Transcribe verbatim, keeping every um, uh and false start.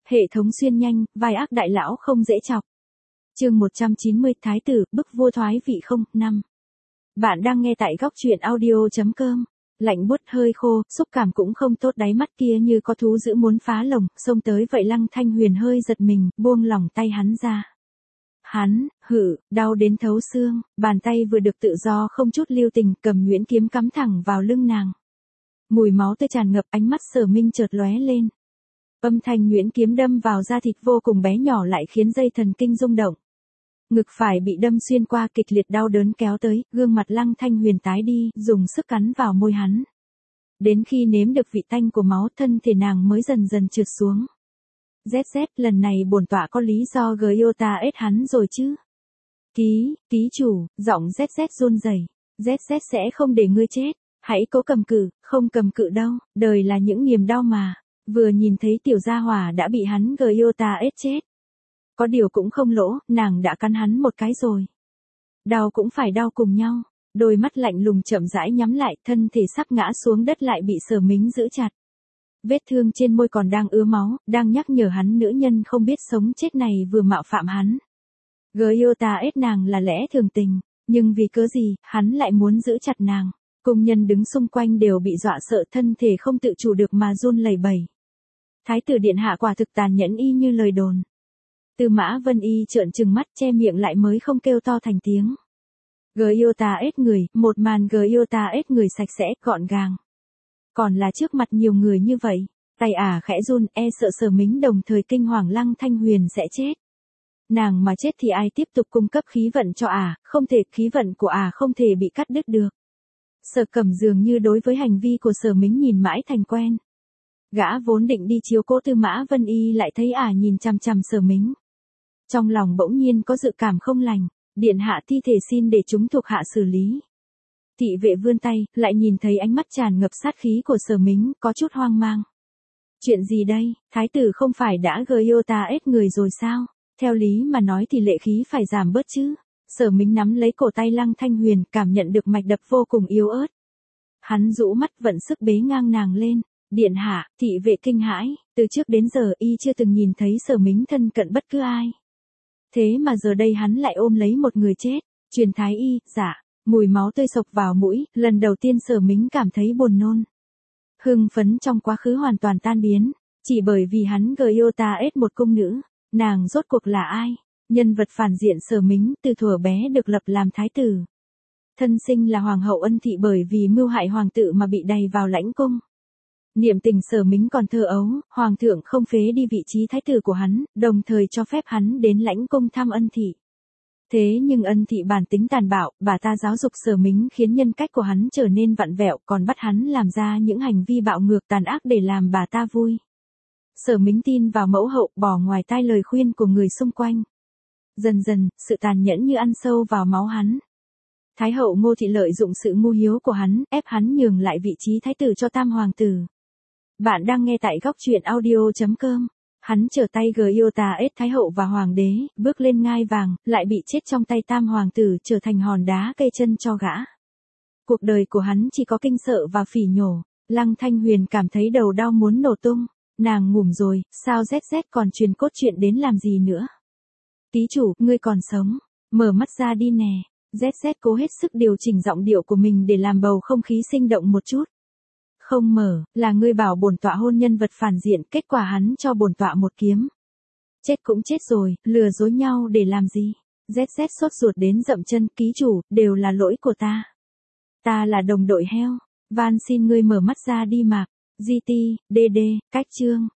Hệ thống xuyên nhanh, vai ác đại lão không dễ chọc. Chương một trăm chín mươi Thái tử, bức vua thoái vị không, năm. Bạn đang nghe tại góc truyện audio chấm com. Lạnh buốt hơi khô, xúc cảm cũng không tốt, đáy mắt kia như có thú dữ muốn phá lồng, xông tới vậy Lăng Thanh Huyền hơi giật mình, buông lỏng tay hắn ra. Hắn, hự, đau đến thấu xương, bàn tay vừa được tự do không chút lưu tình cầm nhuyễn kiếm cắm thẳng vào lưng nàng. Mùi máu tươi tràn ngập, ánh mắt Sở Minh chợt lóe lên. Âm thanh nhuyễn kiếm đâm vào da thịt vô cùng bé nhỏ lại khiến dây thần kinh rung động. Ngực phải bị đâm xuyên qua, kịch liệt đau đớn kéo tới, gương mặt Lăng Thanh Huyền tái đi, dùng sức cắn vào môi hắn. Đến khi nếm được vị tanh của máu, thân thể nàng mới dần dần trượt xuống. Z Z, lần này bổn tọa có lý do gờ yêu ta ết hắn rồi chứ? Ký, ký chủ, giọng Z Z run rẩy. Z Z sẽ không để ngươi chết, hãy cố cầm cự, không cầm cự đâu, đời là những niềm đau mà. Vừa nhìn thấy tiểu gia hỏa đã bị hắn gờ yêu ta ết chết. Có điều cũng không lỗ, nàng đã cắn hắn một cái rồi. Đau cũng phải đau cùng nhau. Đôi mắt lạnh lùng chậm rãi nhắm lại, thân thể sắp ngã xuống đất lại bị Sở Mính giữ chặt. Vết thương trên môi còn đang ứa máu, đang nhắc nhở hắn nữ nhân không biết sống chết này vừa mạo phạm hắn. Gờ yêu ta ết nàng là lẽ thường tình, nhưng vì cớ gì, hắn lại muốn giữ chặt nàng. Cung nhân đứng xung quanh đều bị dọa sợ, thân thể không tự chủ được mà run lẩy bẩy. Thái tử điện hạ quả thực tàn nhẫn y như lời đồn. Tư Mã Vân Y trợn trừng mắt che miệng lại mới không kêu to thành tiếng. Gờ yêu ta ết người, một màn gờ yêu ta ết người sạch sẽ, gọn gàng. Còn là trước mặt nhiều người như vậy, tay ả khẽ run, e sợ Sở Mính đồng thời kinh hoàng Lăng Thanh Huyền sẽ chết. Nàng mà chết thì ai tiếp tục cung cấp khí vận cho ả, không thể, khí vận của ả không thể bị cắt đứt được. Sở Cẩm dường như đối với hành vi của Sở Mính nhìn mãi thành quen. Gã vốn định đi chiếu cố Tư Mã Vân Y lại thấy ả nhìn chằm chằm Sở Mính. Trong lòng bỗng nhiên có dự cảm không lành, điện hạ thi thể xin để chúng thuộc hạ xử lý. Thị vệ vươn tay, lại nhìn thấy ánh mắt tràn ngập sát khí của Sở Mính, có chút hoang mang. Chuyện gì đây, thái tử không phải đã gờ yêu ta ết người rồi sao? Theo lý mà nói thì lệ khí phải giảm bớt chứ. Sở Mính nắm lấy cổ tay Lăng Thanh Huyền, cảm nhận được mạch đập vô cùng yếu ớt. Hắn rũ mắt vận sức bế ngang nàng lên. Điện hạ, thị vệ kinh hãi, từ trước đến giờ y chưa từng nhìn thấy Sở Mính thân cận bất cứ ai. Thế mà giờ đây hắn lại ôm lấy một người chết, truyền thái y, dạ, mùi máu tươi sộc vào mũi, lần đầu tiên Sở Mính cảm thấy buồn nôn. Hưng phấn trong quá khứ hoàn toàn tan biến, chỉ bởi vì hắn gờ yêu ta ết một cung nữ, nàng rốt cuộc là ai? Nhân vật phản diện Sở Mính từ thuở bé được lập làm thái tử. Thân sinh là hoàng hậu Ân Thị bởi vì mưu hại hoàng tử mà bị đày vào lãnh cung. Niệm tình Sở Mính còn thơ ấu, hoàng thượng không phế đi vị trí thái tử của hắn, đồng thời cho phép hắn đến lãnh cung thăm Ân Thị. Thế nhưng Ân Thị bản tính tàn bạo, bà ta giáo dục Sở Mính khiến nhân cách của hắn trở nên vặn vẹo, còn bắt hắn làm ra những hành vi bạo ngược tàn ác để làm bà ta vui. Sở Mính tin vào mẫu hậu, bỏ ngoài tai lời khuyên của người xung quanh. Dần dần, sự tàn nhẫn như ăn sâu vào máu hắn. Thái hậu Ngô Thị lợi dụng sự ngu hiếu của hắn, ép hắn nhường lại vị trí thái tử cho tam hoàng tử. Bạn đang nghe tại góc truyện audio chấm com. Hắn trở tay gờ yêu ta ết thái hậu và hoàng đế, bước lên ngai vàng, lại bị chết trong tay tam hoàng tử, trở thành hòn đá cây chân cho gã. Cuộc đời của hắn chỉ có kinh sợ và phỉ nhổ. Lăng Thanh Huyền cảm thấy đầu đau muốn nổ tung. Nàng ngủm rồi, sao Z Z còn truyền cốt truyện đến làm gì nữa? Ký chủ, ngươi còn sống, mở mắt ra đi nè. Z Z cố hết sức điều chỉnh giọng điệu của mình để làm bầu không khí sinh động một chút. Không mở, là ngươi bảo bổn tọa hôn nhân vật phản diện, kết quả hắn cho bổn tọa một kiếm. Chết cũng chết rồi, lừa dối nhau để làm gì? Z Z sốt ruột đến dậm chân, ký chủ, đều là lỗi của ta. Ta là đồng đội heo, van xin ngươi mở mắt ra đi Mạc. giê tê, đê đê, cách chương.